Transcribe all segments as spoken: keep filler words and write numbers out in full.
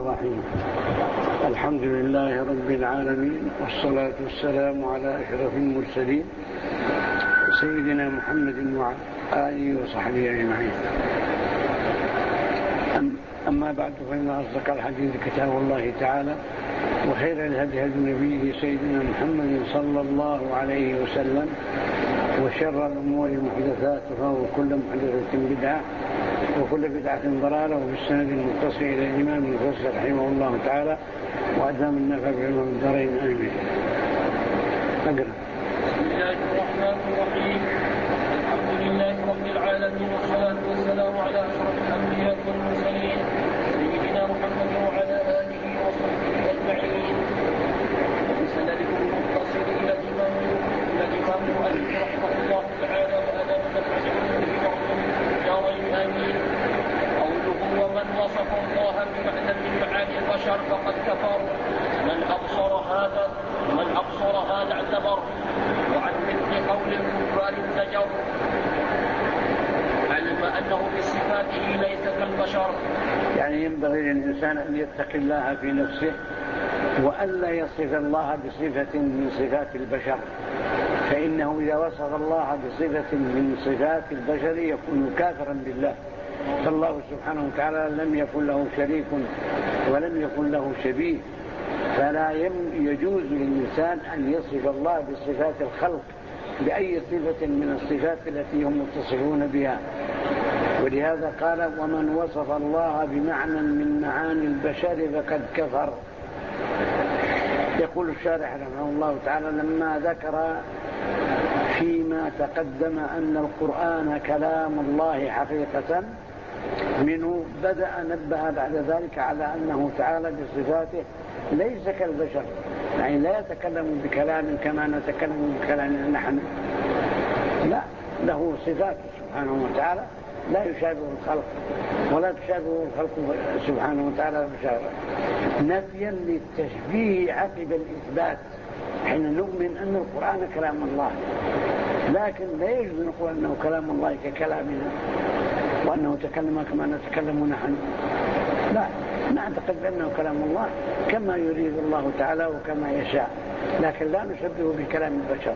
الرحيم. الحمد لله رب العالمين، والصلاة والسلام على أشرف المرسلين سيدنا محمد وعلى آله وصحبه أجمعين. أما بعد، فإن أصدق الحديث كتاب الله تعالى، وخير الهدي هدي نبيه سيدنا محمد صلى الله عليه وسلم، وشر الأمور محدثاتها، وكل محدثة بدعة، وكل بدعة ضلالة، وبالسند المتصل إلى الإمام المفسر رحمه الله تعالى، وأدام النفع بعلم الدارين آمين. أقرأ. بسم الله الرحمن الرحيم. الحمد لله رب العالمين، والصلاة والسلام على أشرف الأنبياء والمرسلين سيدنا محمد وعلى آله وصحبه أجمعين. بسندكم المتصل إلى الإمام إلى الإمام المؤلف رحمه الله تعالى، وأدام النفع بعلم الدارين آمين. قوله: ومن وصف الله بمعنى من معاني البشر فقد كفر. من أبصر هذا من أبصر هذا اعتبر، وعن مثل قول الكفار زجر. علم أنه بصفاته ليس كالبشر. يعني ينبغي للإنسان أن يتقي الله في نفسه، وألا يصف الله بصفة من صفات البشر، فإنه إذا وصف الله بصفة من صفات البشر يكون كافرا بالله. فالله سبحانه وتعالى لم يكن له شريك ولم يكن له شبيه، فلا يجوز للإنسان أن يصف الله بصفات الخلق بأي صفة من الصفات التي هم متصفون بها. ولهذا قال: ومن وصف الله بمعنى من معاني البشر فقد كفر. يقول الشارح رحمه الله تعالى: لما ذكر فيما تقدم أن القرآن كلام الله حقيقة منه، بدأ نبه بعد ذلك على أنه تعالى بصفاته ليس كالبشر، يعني لا يتكلم بكلام كما نتكلم بكلام نحن، لا، له صفات سبحانه وتعالى لا يشابه الخلق، ولا تشابه الخلق سبحانه وتعالى بشر، نفيا للتشبيه عقب الإثبات، حين نؤمن أن القرآن كلام الله، لكن لا يجوز نقول أنه كلام الله ككلامنا، وأنه تكلم كما نتكلم نحن، لا، نعتقد بأنه كلام الله كما يريد الله تعالى وكما يشاء، لكن لا نشبه بكلام البشر.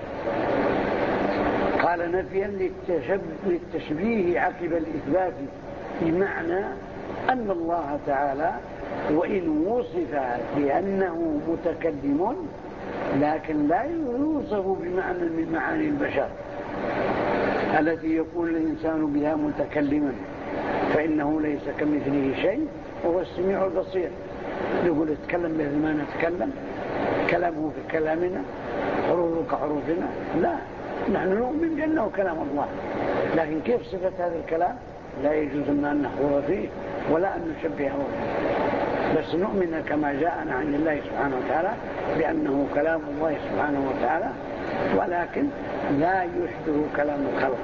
قال: نفيا للتشبيه عقب الإثبات، بمعنى أن الله تعالى وإن وصف بأنه متكلم، لكن لا يوصف بمعنى من معاني البشر التي يكون الإنسان بها متكلما، فإنه ليس كمثله شيء وهو السميع البصير. نقول يتكلم مثل ما نتكلم، كلامه ككلامنا، حروفه كحروفنا، لا، نحن نؤمن بأنه كلام الله، لكن كيف صفة هذا الكلام لا يجوز أن نخوض فيه ولا أن نشبهه فيه، بس نؤمن كما جاءنا عن الله سبحانه وتعالى بأنه كلام الله سبحانه وتعالى، ولكن لا يشبه كلام الخلق،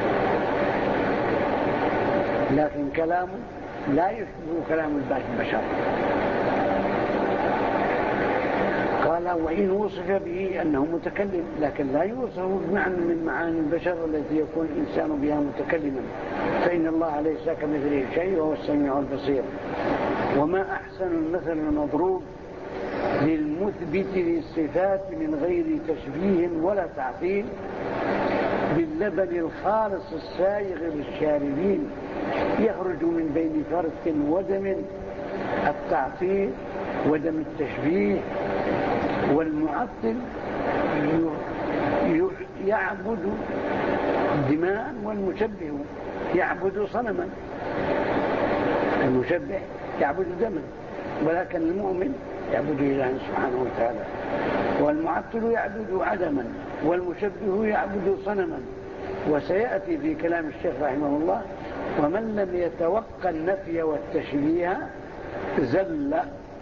لكن كلامه لا يشبه كلام البشر. قال: وإن وصف به أنه متكلم، لكن لا يوصف بمعنى من معاني البشر التي يكون الإنسان بها متكلما، فإن الله ليس كمثله شيء وهو السميع البصير. وما أحسن المثل المضروب للمثبت للصفات من غير تشبيه ولا تعطيل باللبن الخالص السائغ للشاربين، يخرج من بين فرث ودم التعطيل ودم التشبيه. والمعطل يعبد دماء، والمشبه يعبد صنما. المشبه يعبد دما، ولكن المؤمن يعبد الله سبحانه وتعالى. والمعطل يعبد عدما، والمشبه يعبد صنما. وسيأتي في كلام الشيخ رحمه الله: ومن لم يتوقع النفي والتشبيه زل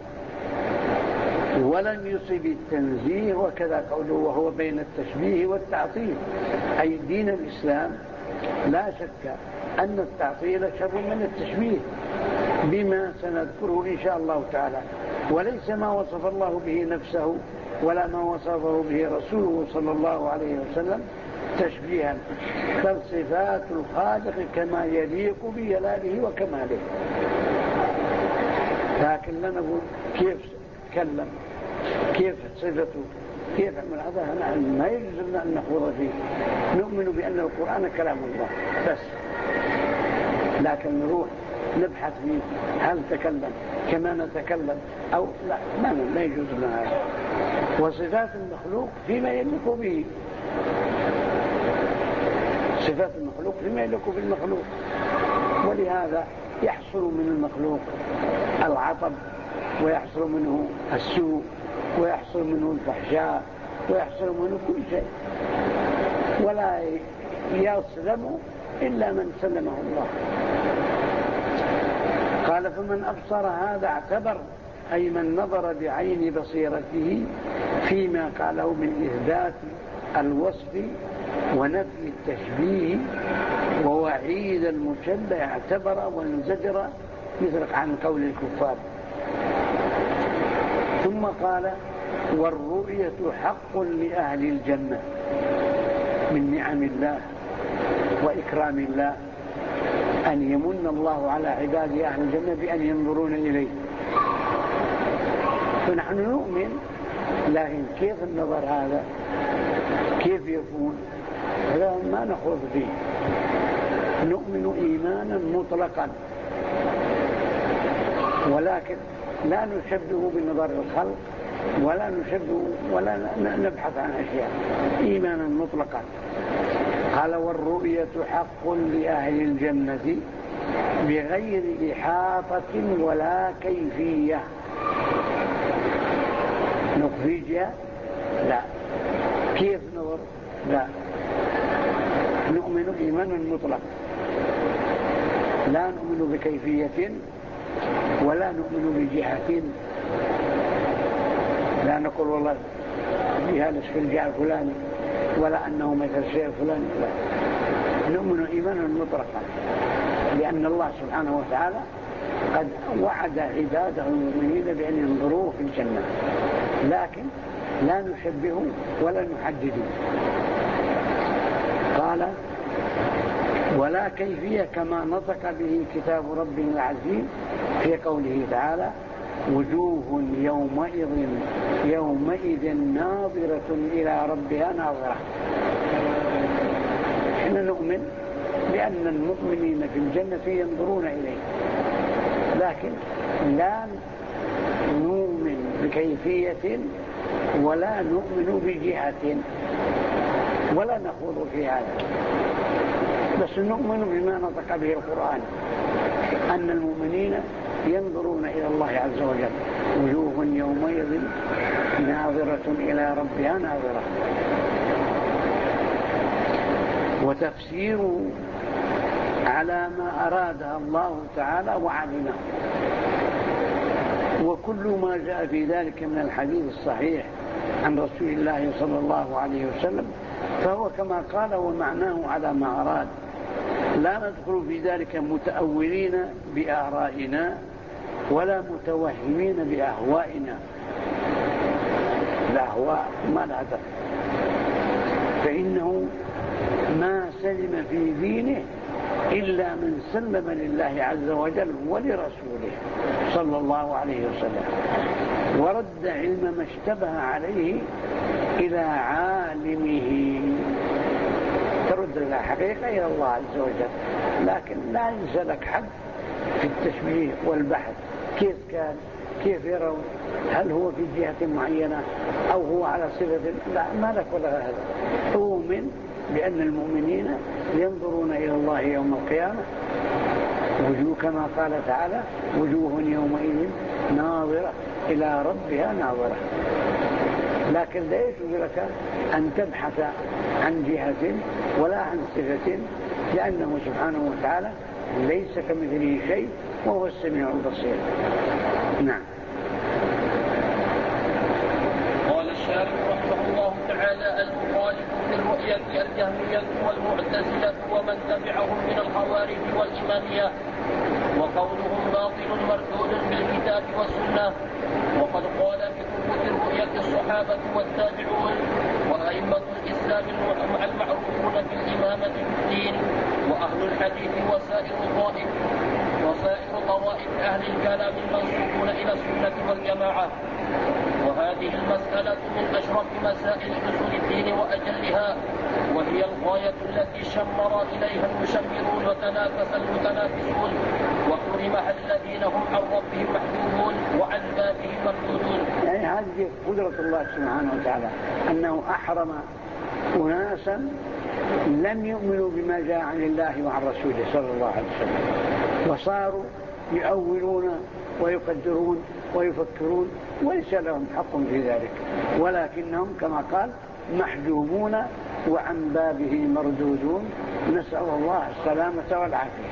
ولم يصب التنزيه. وكذا قوله: وهو بين التشبيه والتعطيل، أي دين الإسلام لا شك أن التعطيل شر من التشبيه، بما سنذكره إن شاء الله تعالى. وليس ما وصف الله به نفسه ولا ما وصفه به رسوله صلى الله عليه وسلم تشبيها، بل صفات الخالق كما يليق بجلاله وكماله. لكن لا نقول كيف تكلم، كيف صفته، كيف عمل هذا، ما يجوز لنا أن نخوض فيه. نؤمن بأن القرآن كلام الله بس، لكن نروح نبحث فيه هل تكلم كما نتكلم أو لا، ما, ما يجوز لنا هذا. وصفات المخلوق فيما يليق به، صفات المخلوق فيما يليق بالمخلوق، ولهذا يحصل من المخلوق العطب، ويحصل منه السوء، ويحصل منه الفحشاء، ويحصل منه كل شيء، ولا يسلم إلا من سلمه الله. قال فمن أبصر هذا اعتبر، أي من نظر بعين بصيرته فيما قاله من إثبات الوصف ونفي التشبيه ووعيد المشبه، اعتبر وانزجر مثل عن قول الكفار. ثم قال والرؤية حق لأهل الجنة من نعم الله وإكرام الله، أن يمن الله على عباد أهل الجنة بأن ينظرون إليه. فنحن نؤمن، لكن كيف النظر هذا كيف يكون هذا ما نخوض فيه. نؤمن إيمانا مطلقا، ولكن لا نشبه بنظر الخلق، ولا نشبه ولا نبحث عن أشياء، إيمانا مطلقا. قال والرؤية حق لأهل الجنة بغير إحاطة ولا كيفية. نخرجها لا، كيف نظر لا، نؤمن إيمانا مطلقا، لا نؤمن بكيفية ولا نؤمن بجهة، لا نقول والله بها نصف الجهة الفلاني ولا أنه مثل شيء فلاني، لا، نؤمن إيمانا مطلقا، لأن الله سبحانه وتعالى قد وعد عباده المؤمنين بأن ينظروه في الجنة، لكن لا نشبه ولا نحدد. قال ولا كيفية كما نطق به كتاب ربنا العزيز في قوله تعالى وجوه يومئذ يومئذ ناظرة إلى ربها ناظرة. احنا نؤمن بأن المؤمنين في الجنة ينظرون إليه، لكن لا نؤمن بكيفية ولا نؤمن بجهة ولا نخوض في هذا، بس نؤمن بما نطق به القرآن أن المؤمنين ينظرون إلى الله عز وجل. وجوه يومئذ ناظرة إلى ربها ناظرة. وتفسير على ما أرادها الله تعالى وعلمه، وكل ما جاء في ذلك من الحديث الصحيح عن رسول الله صلى الله عليه وسلم فهو كما قال ومعناه على ما أراد. لا ندخل في ذلك متأولين بآرائنا ولا متوهمين بأهوائنا، الأهواء ما لها دخل، فإنه ما سلم في دينه إلا من سلم لله عز وجل ولرسوله صلى الله عليه وسلم، ورد علم ما اشتبه عليه إلى عالمه. ترد الحقيقة إلى الله عز وجل، لكن لا ينزلك حد في التشبيه والبحث كيف كان كيف يرون، هل هو في جهة معينة أو هو على صفة، لا، ما لك ولا هذا. أؤمن بأن المؤمنين ينظرون إلى الله يوم القيامة وجوه كما قال تعالى وجوه يومئذ ناظرة إلى ربها ناظرة، لكن لا يجوز لك أن تبحث عن جهة ولا عن صفة، لأنه سبحانه وتعالى ليس كمثله شيء وهو السميع البصير. نعم. قال الشارح رحمه الله تعالى المخالف في الرؤية الجهمية والمعتزلة ومن تبعهم من الخوارج والإمامية، وقولهم باطل مردود بالكتاب والسنة. وقد قال بثبوت الرؤية الصحابة والتابعون وأئمة الإسلام المعروفون بالإمامة في الدين وأهل الحديث وسائر طوائف وسائر طوائف أهل الكلام المنسوبون إلى السنة والجماعة. وهذه المسألة من أشرف مسائل أصول الدين وأجلها، وهي الغاية التي شمر إليها المشمرون وتنافس المتنافسون، وحرمها الذين هم عن ربهم محجوبون وعن بابهم مردودون. يعني هذه قدرة الله سبحانه وتعالى أنه أحرم أناسا لم يؤمنوا بما جاء عن الله وعن رسوله صلى الله عليه وسلم، وصاروا يؤولون ويقدرون ويفكرون وليس لهم حق في ذلك، ولكنهم كما قال محجوبون وعن بابه مردودون، نسأل الله السلامة والعافية.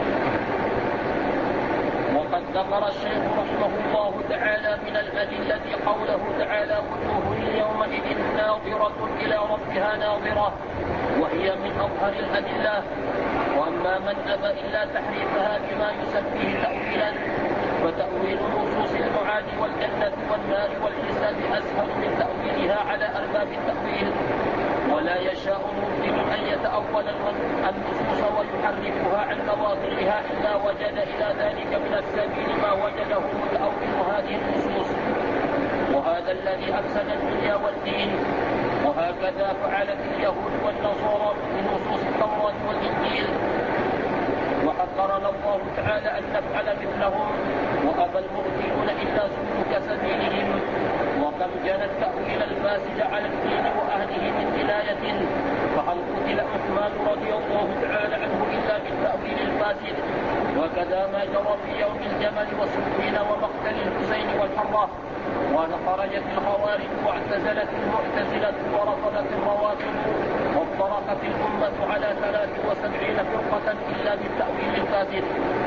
وقد ذكر الشيخ رحمه الله تعالى من الأدلة قوله تعالى وجوه يومئذ ناظرة إلى ربها ناظرة، وهي من أظهر الأدلة. وأما من أبى إلا تحريفها بما يسميه تأويلا، فتأويل نصوص المعاد والجنة والنار والحساب أسهل من تأويلها على أرباب التأويل. ولا يشاء المبطل أن يتأول النصوص ويحرفها عن مواضعها إلا وجد إلى ذلك من السبيل ما وجده متأول هذه النصوص، وهذا الذي أفسد الدنيا والدين. وهكذا فعلت اليهود والنصارى بنصوص التوراة والإنجيل، وحذرنا الله تعالى أن نفعل مثلهم، وأبى المبطلون إلا سلوك سبيلهم. وكم جنى التأويل الفاسد على الدين وأهله من جناية، فهل قتل عثمان رضي الله تعالى عنه إلا بالتأويل الفاسد؟ وكذا ما جرى في يوم الجمل وصفين ومقتل الحسين والحرة. وخرجت الخوارج واعتزلت المعتزلة ورفضت الروافض، وافترقت الأمة على ثلاث وسبعين فرقة إلا بالتأويل الفاسد.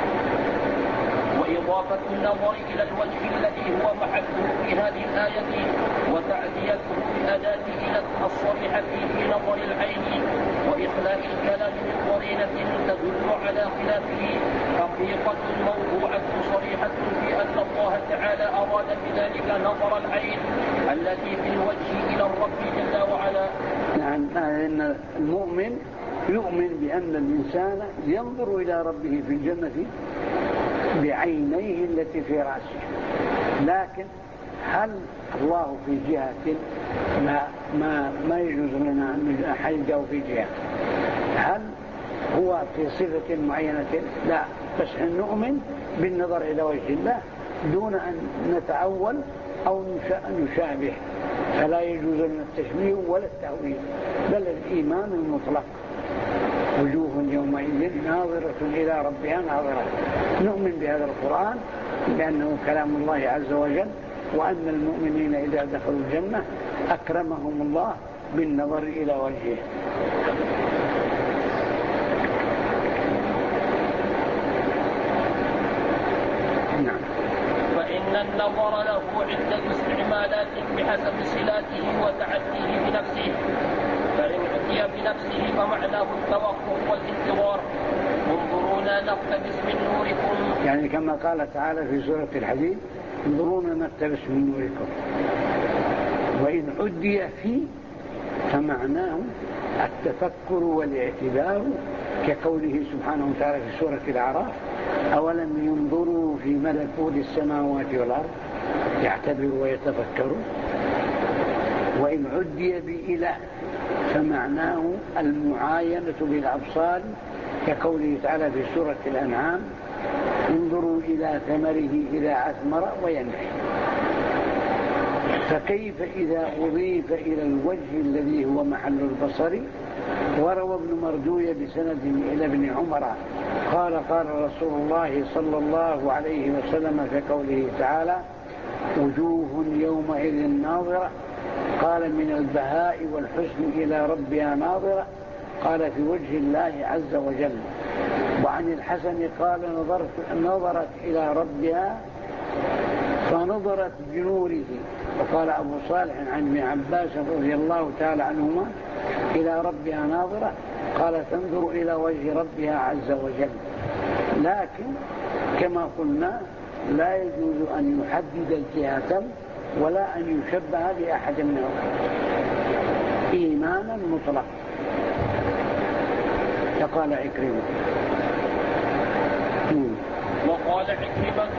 وإضافة النظر إلى الوجه الذي هو محله في هذه الآية، وتعديته بأداة إلى الصريحة في نظر العين، وإخلاء الكلام من قرينة تدل على خلافه، حقيقة موضوعة صريحة في أن الله تعالى أراد بذلك نظر العين التي في الوجه إلى الرب جل وعلا. نعم، أن المؤمن يؤمن بأن الإنسان ينظر إلى ربه في الجنة بعينيه التي في رأسه، لكن هل الله في جهة؟ ما, ما, ما يجوز لنا أن نحيده في جهة. هل هو في صفة معينة؟ لا، بس أن نؤمن بالنظر إلى وجه الله دون أن نتأول أو نشابه، فلا يجوز لنا التشبيه ولا التأويل، بل الإيمان المطلق. وجوه يومئذ ناظرة إلى ربها ناظرة. نؤمن بهذا القرآن بأنه كلام الله عز وجل، وأن المؤمنين إذا دخلوا الجنة أكرمهم الله بالنظر إلى وجهه. نعم. فإن النظر له عدة استعمالات بحسب صلاته وتعديه بنفسه. فإن عدي بنفسه فمعناه التوقف والانتظار. انظرونا نقتبس من نوركم، يعني كما قال تعالى في سورة الحديد انظرونا نقتبس من نوركم. وإن عدي فيه فمعناه التفكر والاعتبار، كقوله سبحانه وتعالى في سورة الأعراف أولم ينظروا في ملكوت السماوات والأرض يعتبروا ويتفكروا. وإن عدي بإله فمعناه المعاينة بالأبصار، كقوله تعالى في سورة الأنعام انظروا إلى ثمره إذا أثمر وينعي. فكيف إذا أضيف إلى الوجه الذي هو محل البصر؟ وروى ابن مردوية بسند إلى ابن عمر قال قال رسول الله صلى الله عليه وسلم في قوله تعالى وجوه يومئذ ناظرة، قال من البهاء والحسن إلى ربها ناظرة، قال في وجه الله عز وجل. وعن الحسن قال نظرت نظرت إلى ربها فنظرت بنوره. وقال أبو صالح عن ابن عباس رضي الله تعالى عنهما إلى ربها ناظرة، قال تنظر إلى وجه ربها عز وجل. لكن كما قلنا لا يجوز أن يحدد الجهة ولا أن يشبه بأحد منهم، إيمانا مطلق. فقال عكرمة وقال عكرمة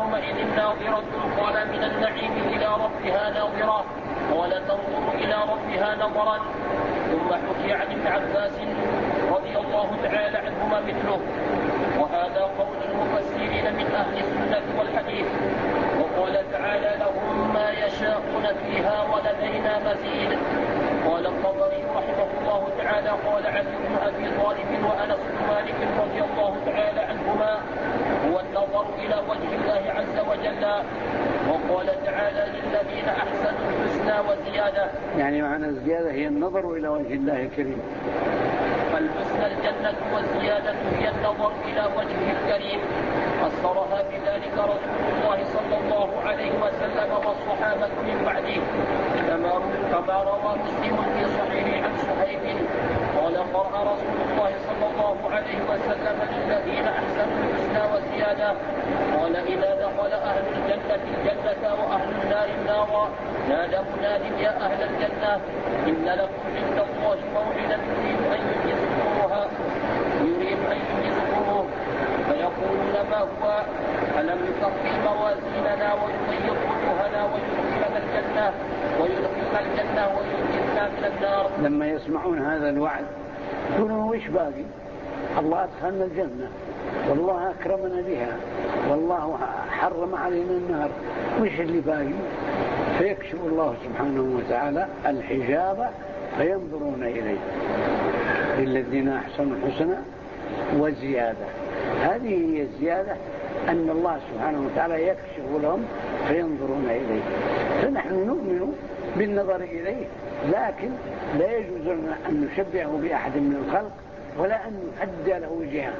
يومئذ ناظرة قال من النعيم إلى ربها ناظرة قال تنظر إلى ربها نظرا. ثم حكي عن ابن عباس رضي الله تعالى عنهما مثله. وهذا قول المفسرين من أهل السنة والحديث. وقال تعالى لهم ما يشاءون فيها ولدينا مزيد. قال الطبري رحمه الله تعالى قال علي بن أبي طالب وأنس بن مالك رضي الله تعالى عنهما هو النظر إلى وجه الله عز وجل. وقال تعالى للذين أحسنوا الحسنى وزيادة. يعني معنى الزيادة هي النظر إلى وجه الله الكريم. الحسنى الجنة والزيادة هي النظر إلى وجهه الكريم. فسرها بذلك رسول الله صلى الله عليه وسلم والصحابة من بعده كما روى مسلم في صحيح عن صهيب قال قرأ رسول الله صلى الله عليه وسلم للذين أحسنوا الحسنى وزيادة. قال إذا دخل أهل الجنة الجنة وأهل النار النار نادى مناد يا أهل الجنة إن لكم عند الله موعدا يريد أن ينجزكموها يريد أن ينجزكموه فيقولون ما هو ألم يثقل موازيننا ويضيق وجوهنا ويدخلنا الجنة ويدخلنا الجنة وينجزنا من النار. لما يسمعون هذا الوعد يقولون وش باقي؟ الله أدخلنا الجنة والله أكرمنا بها والله حرم علينا النار، وش اللي باقي؟ فيكشف الله سبحانه وتعالى الحجاب فينظرون إليه للذين أحسنوا الحسنى وزيادة. هذه هي الزيادة، أن الله سبحانه وتعالى يكشف لهم فينظرون إليه. فنحن نؤمن بالنظر إليه، لكن لا يجوز لنا أن نشبهه بأحد من الخلق ولا أن نحدد له جهة.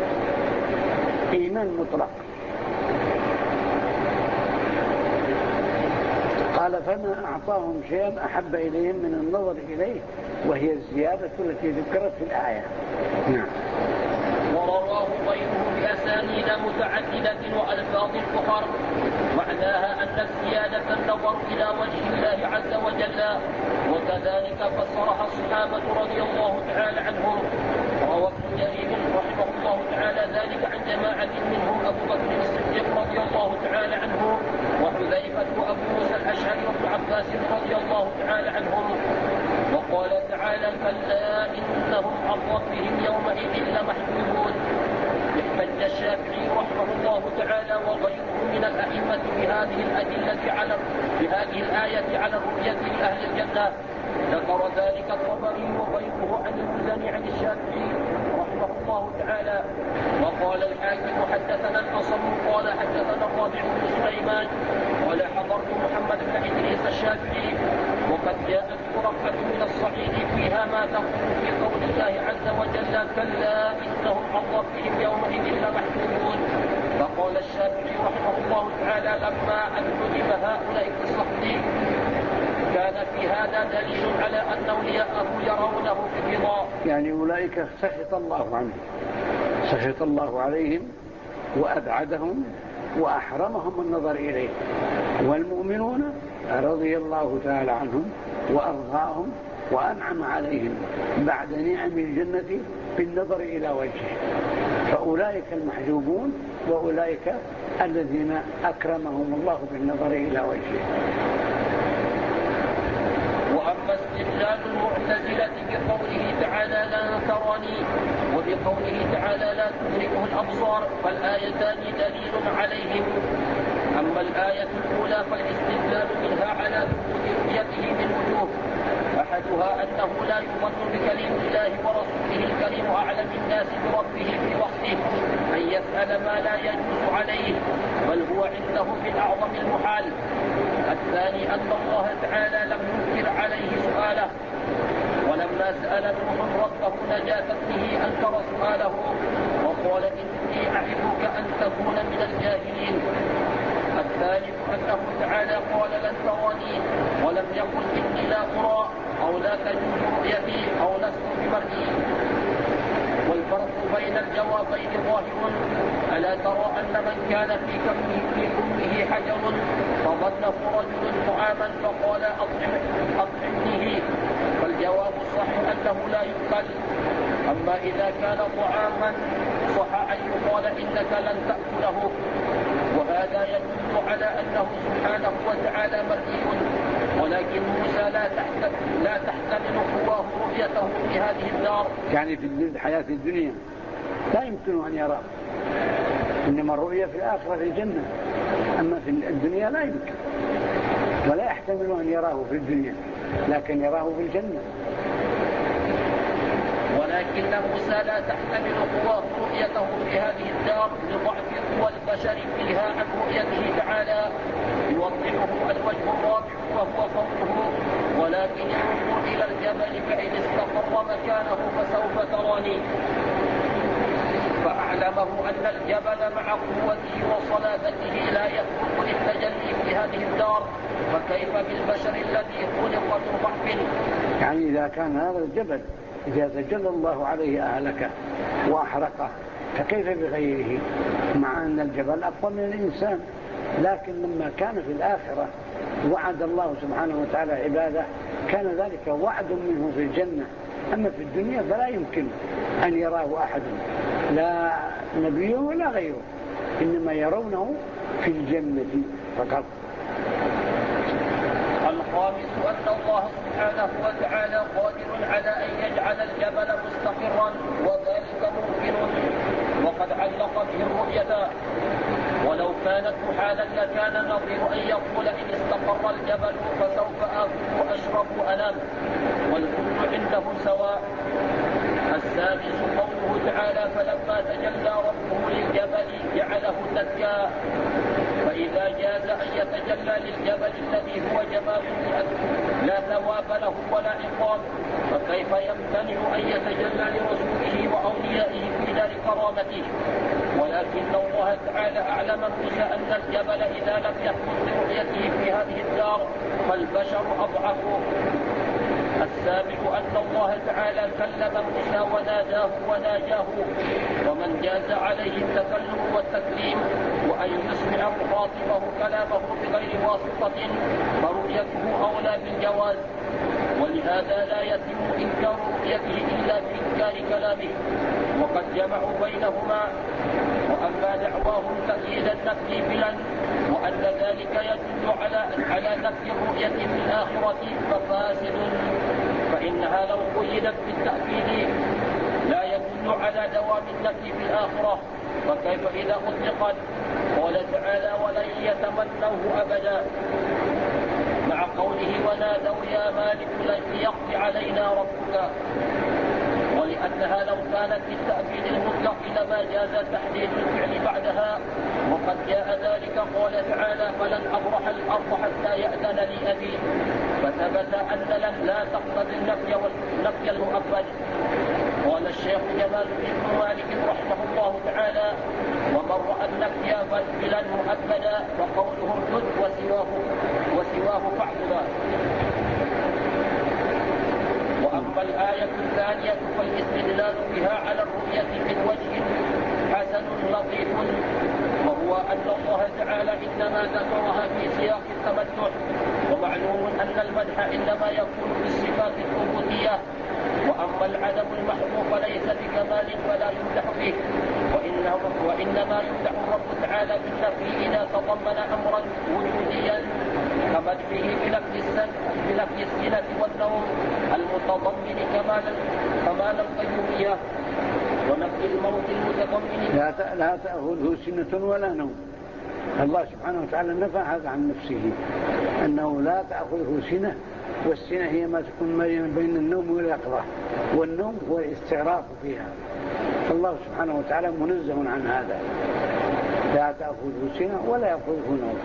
إيمان مطلق. قال فما أعطاهم شيئا أحب إليهم من النظر إليه وهي الزيادة التي ذكرت في الآية. نعم. ورواه غيره بأسانيد متعددة وألفاظ أخرى معناها أن الزيادة النظر إلى وجه الله عز وجل. وكذلك فسرها الصحابة رضي الله تعالى عنهم. روى ابن جرير رحمه الله تعالى ذلك عن جماعة منهم أبو بكر الصديق رضي الله تعالى عنه وحذيفة وأبو موسى الأشعري وابن عباس رضي الله تعالى عنهم. وقال تعالى كلا إنهم عن ربهم يومئذ لمحجوبون. احتج الشافعي رحمه الله تعالى وغيره من الأئمة بهذه الأدلة على بهذه الآية على الرؤية لأهل الجنة. ذكر ذلك الطبري وغيره عن المزني عن الشافعي رحمه الله تعالى. وقال الحاكم حدثنا الأصم قال حدثنا الرابع بن سليمان قال حضرت محمد بن إدريس الشافعي وقد جاءت رفعة من الصعيد فيها ما تقول في قول الله عز وجل كلا إنهم عن ربهم يومئذ لمحجوبون. فقال الشافعي رحمه الله تعالى لما أن كتب هؤلاء في الصحيح كان في هذا دليل على أن أولياءه يرونه بالرضا. يعني أولئك سخط الله عنهم، سخط الله عليهم وأبعدهم وأحرمهم النظر إليه، والمؤمنون رضي الله تعالى عنهم وأرضاهم وأنعم عليهم بعد نعم الجنة بالنظر إلى وجهه. فأولئك المحجوبون وأولئك الذين أكرمهم الله بالنظر إلى وجهه. وأما استدلال المعتزلة بقوله تعالى لن تراني وبقوله تعالى لا تدركه الأبصار فالآيتان دليل عليهم. أما الآية الأولى فالاستدلال منها على ثبوت رؤيته من وجوه. أحدها أنه لا يظن بكلام الله ورسوله الكريم أعلم الناس بربه في وقته أن يسأل ما لا يجوز عليه بل هو عنده من أعظم المحال. الثاني أن الله تعالى لم ينكر عليه سؤاله، ولما سأل نوح ربه نجاة ابنه أنكر سؤاله وقال إني أعظك أن تكون من الجاهلين. الثالث أنه تعالى قال لن تراني ولم يقل إني لا أرى أو لا تجوز رؤيتي أو لست بمرئي. والفرق بين الجوابين ظاهر. ألا ترى أن من كان في كمه حجر فظنه رجل طعاما فقال أطعمنيه فالجواب الصحيح أنه لا يؤكل. أما إذا كان طعاما صح أن يقال إنك لن تأكله. وهذه وهذا يدل على أنه سبحانه وتعالى مرئي، ولكن موسى لا تحتمل لا تحتمل قواه رؤيته في هذه الدار. يعني في الحياة الدنيا لا يمكن أن يراه، إنما الرؤية في الآخرة في الجنة، أما في الدنيا لا يمكن، ولا يحتمل أن يراه في الدنيا، لكن يراه في الجنة. ولكن موسى لا تحتمل قواه رؤيته في هذه الدار لضعف قوى البشر فيها عن رؤيته تعالى. يوضحه الوجه الرابع وهو قوله: ولكن انظر إلى الجبل فإن استقر مكانه فسوف تراني. فأعلمه أن الجبل مع قوته وصلابته لا يثبت للتجلي في هذه الدار، فكيف بالبشر الذي خلق من ضعف؟ يعني إذا كان هذا الجبل إذا تجلى الله عليه أهلكه وأحرقه، فكيف بغيره؟ مع أن الجبل أقوى من الإنسان، لكن لما كان في الآخرة وعد الله سبحانه وتعالى عباده كان ذلك وعد منه في الجنة. أما في الدنيا فلا يمكن أن يراه أحد، لا نبي ولا غيره، إنما يرونه في الجنة فقط. الخامس أن الله سبحانه وتعالى قادر على أن يجعل الجبل مستقرا، وذلك ممكن، وقد علق به الرؤية. ولو كانت محالا لكان النظير أن يقول: إن استقر الجبل فسوف آكل وأشرب وأنام، والكل عنده سواء. السادس قوله تعالى: فلما تجلى ربه للجبل جعله دكا. فإذا جاز أن يتجلى للجبل الذي هو جمال لا ثواب له ولا عقاب، فكيف يمتنع أن يتجلى لرسوله وأوليائه في دار كرامته؟ ولكن الله تعالى أعلم موسى أن الجبل إذا لم يثبت لرؤيته في هذه الدار فالبشر أضعف. السابع أن الله تعالى كلم موسى وناداه وناجاه، ومن جاز عليه التكلم والتكليم وأن يسمع مخاطبه كلامه بغير واسطة فرؤيته أولى بالجواز، ولهذا لا يتم إنكار رؤيته إلا بإنكار كلامه، وقد جمعوا بينهما. وأما دعواهم تأييد النفي بلا وأن ذلك يدل على على نفي الرؤية في الآخرة ففاسد، فإنها لو قيدت بالتأكيد لا يدل على دوام النفي في الآخرة، فكيف إذا أطلقت؟ قال تعالى: ولن يتمنوه أبدا، مع قوله: ونادوا يا مالك ليقضي علينا ربك. ولأنها لو كانت بالتأكيد المطلق لما جاز تحديد الفعل بعدها، وقد جاء ذلك. قال تعالى: فلن أبرح الأرض حتى يأذن لي أبي، فثبت أن لن لا تقتضي النفي والنفي المؤبد. قال الشيخ جمال بن مالك رحمه الله تعالى: ومن رأى النفي بلا مؤبدا فقوله ارجد وسواه وسواه فاعبدا. وأما الآية الثانية فالاستدلال بها على الرؤية من وجه حسن لطيف، وهو أن الله تعالى إنما ذكرها في سياق التمدح، ومعلوم أن المدح إنما يكون بالصفات الثبوتية، وأما العدم المحذوف فليس بكمال فلا يمدح به، وإنه وإنما يمدح الرب تعالى بالنفي إذا تضمن أمرا وجوديا كمدحه بنفي السن بنفي السنة والنوم المتضمن كمال كمال القيومية، ونفي الموت المتضمن لا لا تأخذه سنة ولا نوم. الله سبحانه وتعالى نفى هذا عن نفسه، أنه لا تأخذه سنة، والسنة هي ما تكون بين النوم واليقظة، والنوم هو الاستغراق فيها، فالله سبحانه وتعالى منزه عن هذا، لا تأخذه سنة ولا يأخذه نوم.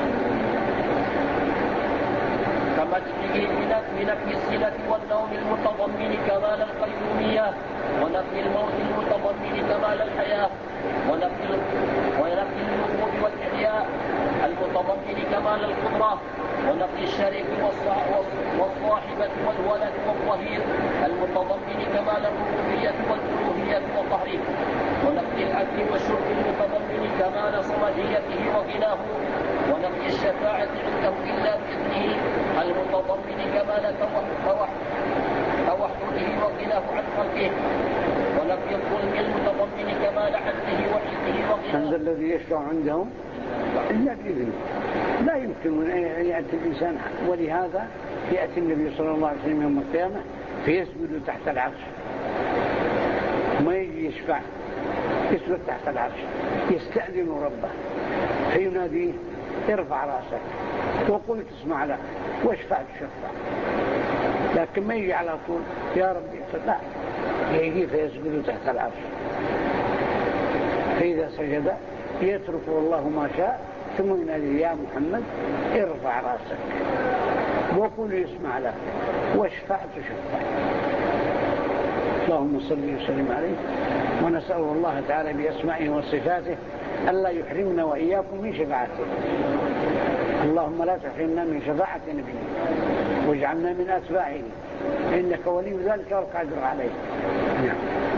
كمدحه بنفي السنة والنوم المتضمن كمال القيومية، ونفي الموت المتضمن كمال الحياة، ونفي ونفي النقود والإحياء المتضمن كمال القدرة، ونفي الشريك والصاحبة والولد والظهير المتضمن كمال الربوبية والألوهية والطهر، ونفي الأكل والشرب المتضمن كمال صمديته وغناه، ونفي الشفاعة عنده إلا بإذنه المتضمن كمال توحده وغناه عن خلقه، ونفي الظلم المتضمن كمال عدله وحكمه وغناه. من الذي يشفع عندهم إلا بإذنه، لا يمكن أن يأتي الإنسان، ولهذا يأتي النبي صلى الله عليه وسلم يوم القيامة فيسجد تحت العرش، ما يجي يشفع، يسجد تحت العرش، يستأذن ربه فيناديه ارفع رأسك وقل تسمع له واشفع تشفع. لكن ما يجي على طول يا ربي، لا، يجي فيسجد تحت العرش، فإذا سجد يترك الله ما شاء ثم ينادي يا محمد ارفع رأسك وقل يسمع له واشفع تشفع. اللهم صل وسلم عليه، ونسأل الله تعالى بأسمائه وصفاته ألا يحرمنا وإياكم من شفاعته. اللهم لا تحرمنا من شفاعة نبينا واجعلنا من أتباعه، إنك ولي ذلك والقادر عليه. نعم.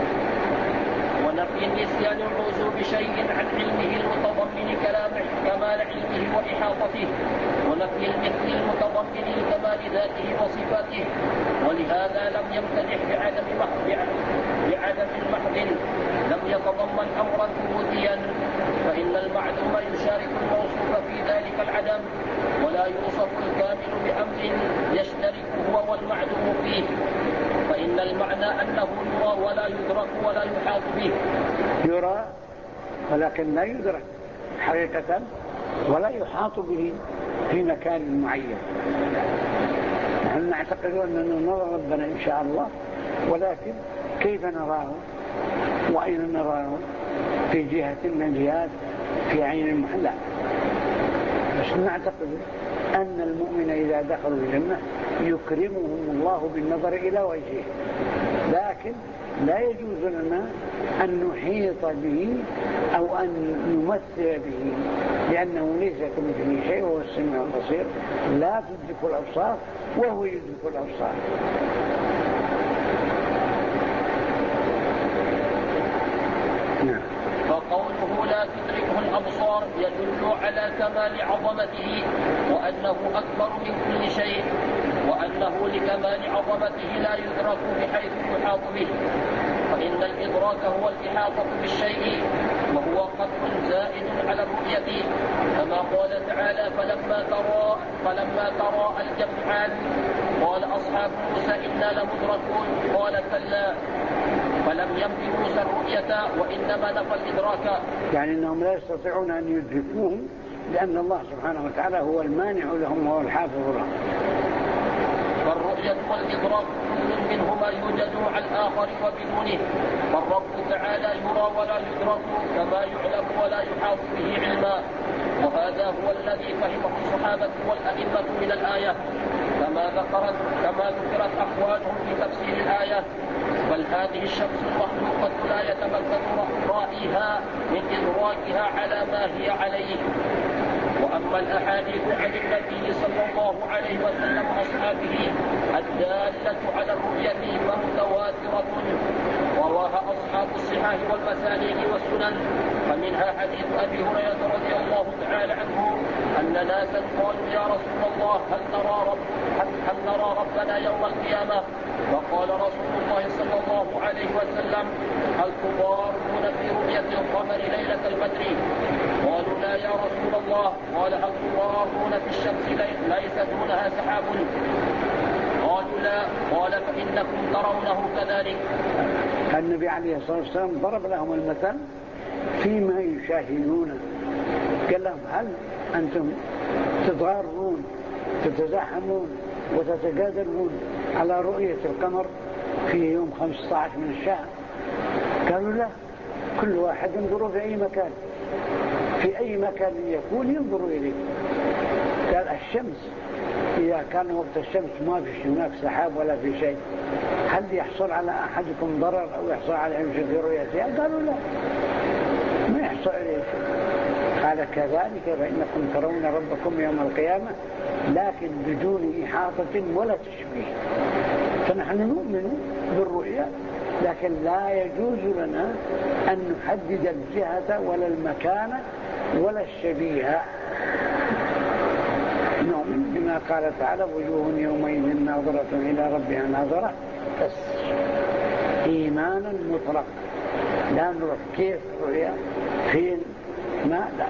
ونفي النسيان الرجوع بشيء عن علمه المتضمن كمال علمه وإحاطته، ونفي المثل المتضمن لكمال ذاته وصفاته. ولهذا لم يمتدح بعدم محض بعدم المحض لم يتضمن أمرا ثبوتيا، فإن المعدوم يشارك الموصوف في ذلك العدم، ولا يوصف الكامل بأمر يشترك هو والمعدوم فيه، فإن المعنى أنه يرى ولا يدرك ولا يحاط به. يرى ولكن لا يدرك حقيقة ولا يحاط به في مكان معين. نحن نعتقد أننا نرى ربنا إن شاء الله، ولكن كيف نراه وأين نراه؟ في جهة من الجهات، في عين المحلى. بس نعتقد أن المؤمن إذا دخلوا الجنة يكرمهم الله بالنظر إلى وجهه، لكن لا يجوز لنا أن نحيط به أو أن نمثل به، لأنه ليس كمثله شيء وهو السميع البصير، لا تدرك الأبصار وهو يدرك الأبصار. نعم. فقوله لا تدركه الأبصار يدل على كمال عظمته، وأنه أكبر من كل شيء، وأنه لكمال عظمته لا يدرك بحيث يحاط به، فإن الإدراك هو الإحاطة بالشيء، وهو قدر زائد على الرؤية، كما قال تعالى فلما ترى فلما ترى الجمعان قال أصحاب موسى إنا لمدركون قال كلا، فلم ينفي موسى الرؤية وإنما نفى الإدراك، يعني أنهم لا يستطيعون أن يدركوهم، لأن الله سبحانه وتعالى هو المانع لهم وهو الحافظ لهم. فالرؤية والإدراك كل منهما يوجد مع الآخر وبدونه، فالرب تعالى يرى ولا يدرك كما يعلم ولا يحاط به علما، وهذا هو الذي فهمه الصحابة والأئمة من الآية، كما ذكرت كما ذكرت أقوالهم في تفسير الآية. بل هذه الشمس المخلوقة لا يتمكن رائها من إدراكها على ما هي عليه. وأما الأحاديث عن النبي صلى الله عليه وسلم وأصحابه الدالة على الرؤية فمتواترة، رواها أصحاب الصحاح والمسانيد والسنن، فمنها حديث أبي هريرة رضي الله تعالى عنه أن ناسا قالوا يا رسول الله هل نرى, رب هل نرى ربنا يوم القيامة؟ وقال رسول الله صلى الله عليه وسلم هل تضارون في رؤية القمر ليلة البدر؟ قالوا لا يا رسول الله. قال هل تضارون في الشمس ليس دونها سحاب؟ قالوا لا. قال فإنكم ترونه كذلك. النبي عليه الصلاة والسلام ضرب لهم المثل فيما يشاهدون، قال لهم هل أنتم تضارون تتزاحمون وتتجادلون على رؤية القمر في يوم خمسة عشر من الشهر؟ قالوا لا، كل واحد ينظر في أي مكان، في أي مكان يكون ينظر إليه. قال الشمس إذا كان وقت الشمس ما في هناك سحاب ولا في شيء، هل يحصل على أحدكم ضرر أو يحصل على يمشي في رؤيتها؟ قالوا لا، ما يحصل عليه شيء. قال كذلك فإنكم ترون ربكم يوم القيامة لكن بدون إحاطة ولا تشبيه. فنحن نؤمن بالرؤية، لكن لا يجوز لنا أن نحدد الجهة ولا المكان ولا الشبيه. نؤمن بما قال تعالى وجوه يومئذ ناظرة إلى ربها ناظرة بس. إيمانا مطلق، لا نروح كيف رؤيا فين ما لا.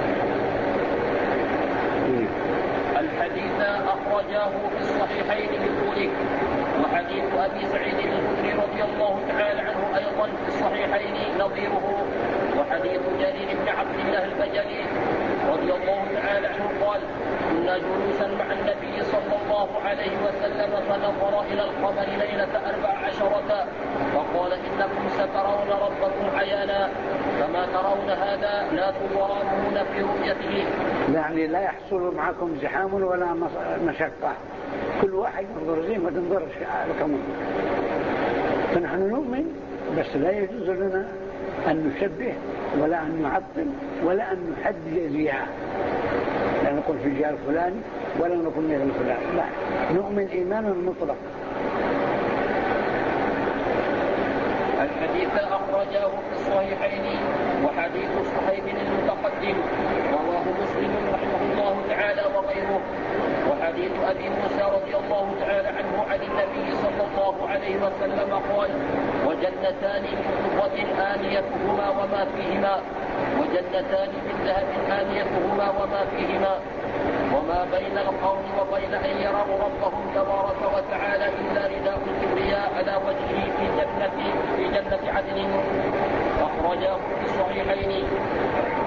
الحديث أخرجاه في الصحيحين بطوله. وحديث أبي سعيد الخدري رضي الله تعالى عنه أيضا في الصحيحين نظيره. وحديث جرير بن عبد الله البجلي رضي الله تعالى عنه قال: كنا جلوسا مع النبي صلى الله عليه وسلم فنظر إلى القمر ليلة أربع عشرة فقال: إنكم سترون ربكم عيانا فما ترون هذا لا تضامون في رؤيته. يعني لا يحصل معكم زحام ولا مشقة، كل واحد ينظر زي ما تنظرش القمر. فنحن نؤمن، بس لا يجوز لنا أن نشبه ولا أن نعطل ولا أن نحدد جهة، لا نقول في الجهة الفلاني ولا نقول مثل فلان، لا، نؤمن إيمانا مطلق. الحديث أخرجاه في الصحيحين. وحديث صهيب المتقدم رواه مسلم رحمه الله تعالى وغيره. وحديث أبي موسى رضي الله تعالى عنه عن النبي صلى الله عليه وسلم قال: وجنتان من فضة آنيتهما وما فيهما وجنتان من ذهب آنيتهما وما فيهما وما بين القوم وبين أن يروا ربهم تبارك وتعالى إلا رداء الكبرياء على وجهه في جنة في جنة عدن. أخرجاه في الصحيحين.